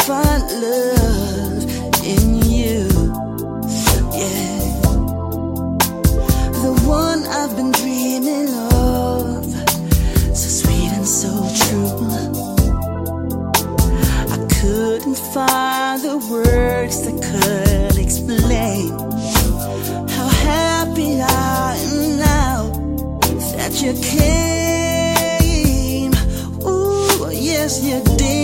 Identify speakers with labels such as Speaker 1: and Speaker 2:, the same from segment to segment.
Speaker 1: find love in you. Yeah, the one I've been dreaming of, so sweet and so true. I couldn't find the words that could explain how happy I am now that you came. Ooh, yes you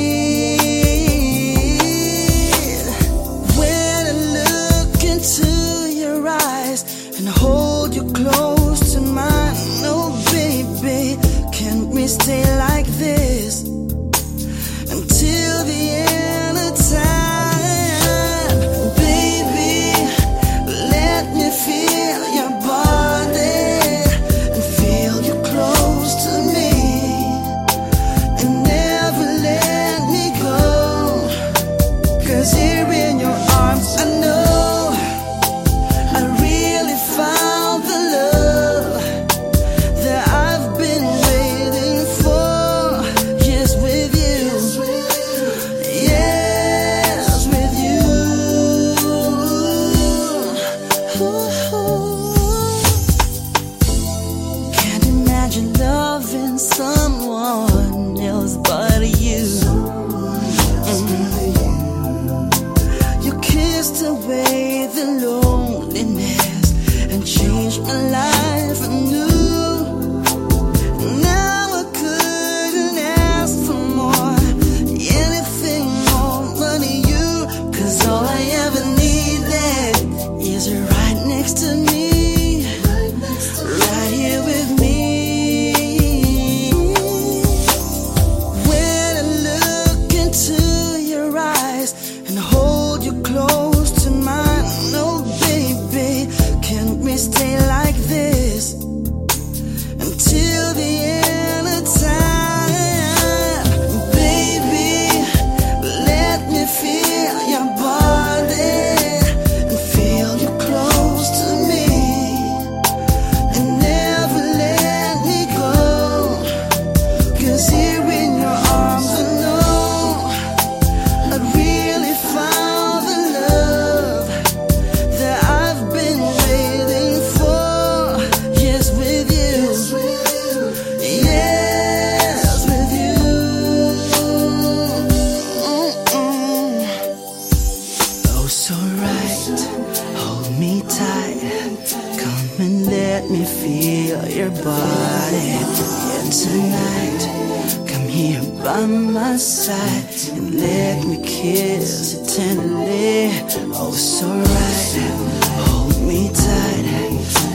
Speaker 1: did. When I look into your eyes and hold you close to mine, oh baby, can we stay like this until the end of time? Baby, let me feel your body and feel you close to me, and never let me go. 'Cause here in your arms I know I really found the love that I've been waiting for. Yes, with you. Yes, with you. Can't imagine loving someone else but you. You kissed away the loneliness and changed my life anew. Now I couldn't ask for more, anything more than you. 'Cause all I ever needed is right next to me, right here with me. When I look into your eyes and hold you close to mine, oh baby, can we stay like this until the end of time? Baby, let me feel your body and feel you close to me, and never let me go. 'Cause here in your arms I know I really found the love that I've been waiting for. Yes, with you. Yes, with you. Oh, so right. Hold me tight. Come and let me feel your body. And tonight, come here by my side and let me kiss you tenderly. Oh, so right. Hold me tight.